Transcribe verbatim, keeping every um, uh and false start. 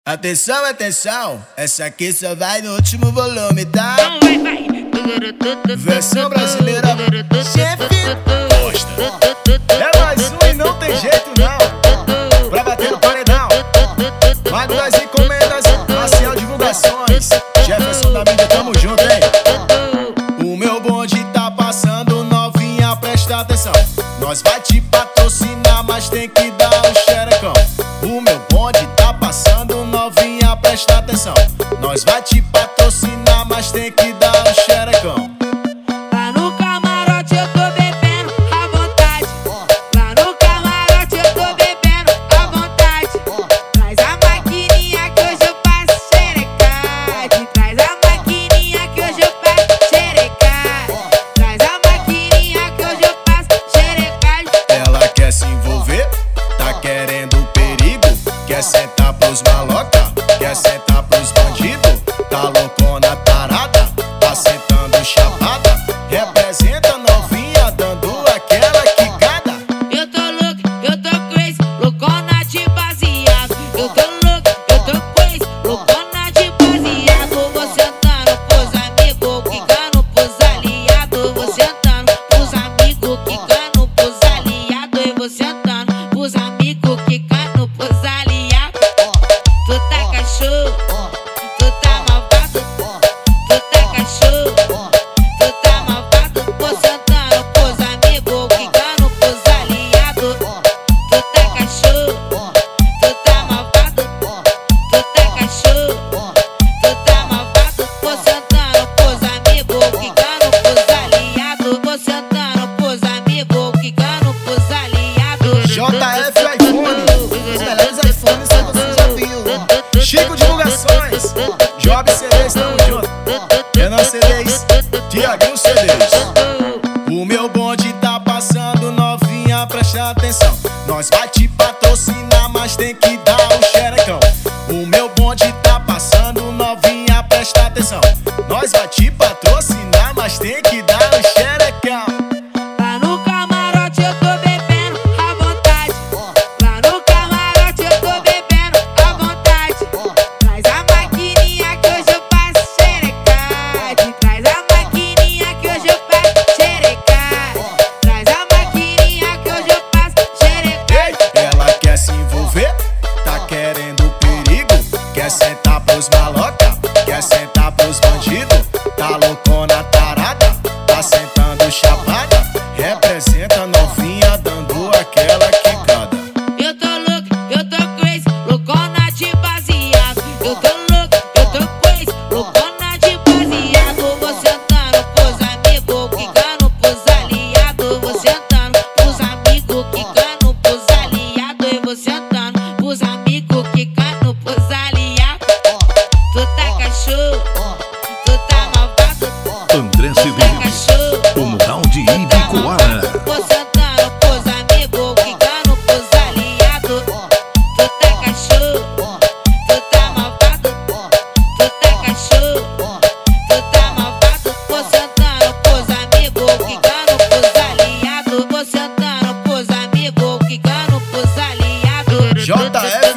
Atenção, atenção, essa aqui só vai no último volume, tá? Então vai, vai. Versão brasileira, chefe gosta. É mais um e não tem jeito não. Pra bater no paredão, Mago das encomendas, Marcial Divulgações, Jefferson da mídia, tamo junto, hein? O meu bonde tá passando, novinha, presta atenção. Nós vai te patrocinar, mas tem que dar um xerecão. O meu bonde tá passando, novinha, presta atenção. Nós vai te patrocinar, mas tem que dar um xerecão. Lá no camarote eu tô bebendo à vontade. Lá no camarote eu tô bebendo à vontade. Traz a maquininha que hoje eu faço xerecade. Traz a maquininha que hoje eu faço xerecade. Traz a maquininha que hoje eu faço xerecade. Ela quer se envolver, tá querendo perigo. Quer sentar pros maloca, quer sentar pros bandidos. Tá loucona, tarada, tá sentando chapada. Representa novinha, dando aquela quicada. Eu tô louco, eu tô crazy, loucona de baseado. Eu tô louco, eu tô crazy, loucona de baseado. Vou sentando pros amigos, quicando pros aliados. Vou sentando pros amigos, quicando pros aliados. Eu vou sentando pros amigos, quicando pros aliados. Tu tá cachorro, tu tá malvado. Tu tá cachorro, tu tá malvado. Vou sentando pros amigos, quicando pros aliados. Tu tá cachorro, tu tá malvado. Tu tá cachorro, tu tá malvado. Vou sentando pros amigos, quicando pros aliados. Vou sentando pros amigos, quicando pros aliados. J F iPhone, os melhores iPhones que você já viu. Chico Divulgações, Job C Ds, tamo junto. Renan C Ds, Tiaguinho C Ds. O meu bonde tá passando, novinha, presta atenção. Nós vai te patrocinar, mas tem que dar um xerecão. O meu bonde tá passando, novinha, presta atenção. Nós vai te patrocinar, mas tem que dar um xerecão. Lá no camarote eu tô bebendo à vontade. Lá no camarote eu tô bebendo à vontade. Traz a maquininha que hoje eu faço xerecade. Traz a maquininha que hoje eu faço xerecade. Traz a maquininha que hoje eu faço xerecade. Ela quer se envolver, tá querendo perigo. Quer sentar pros maloca, quer sentar pros bandidos. Tá loucona, tarada, tá sentando chapada. Representa novinha, dando aquela quicada. Eu tô louco, eu tô crazy, loucona de baseado. Eu tô louco, eu tô crazy, loucona de baseado. Vou sentando pros amigos, quicando pros aliados. Vou sentando pros amigos, quicando pros aliados. Eu vou sentando pros amigos, quicando pros aliados. Tu tá cachorro, tu tá malvado. André C Tu tá Ds, cachorro, o Mural de Ibicoara. vou sentando pros amigos, quicando pros aliados. Tu tá cachorro, tu tá malvado. Tu tá cachorro, tu tá malvado. Vou sentando pros amigos, quicando pros aliados. Vou sentando pros amigos, quicando pros aliados. J F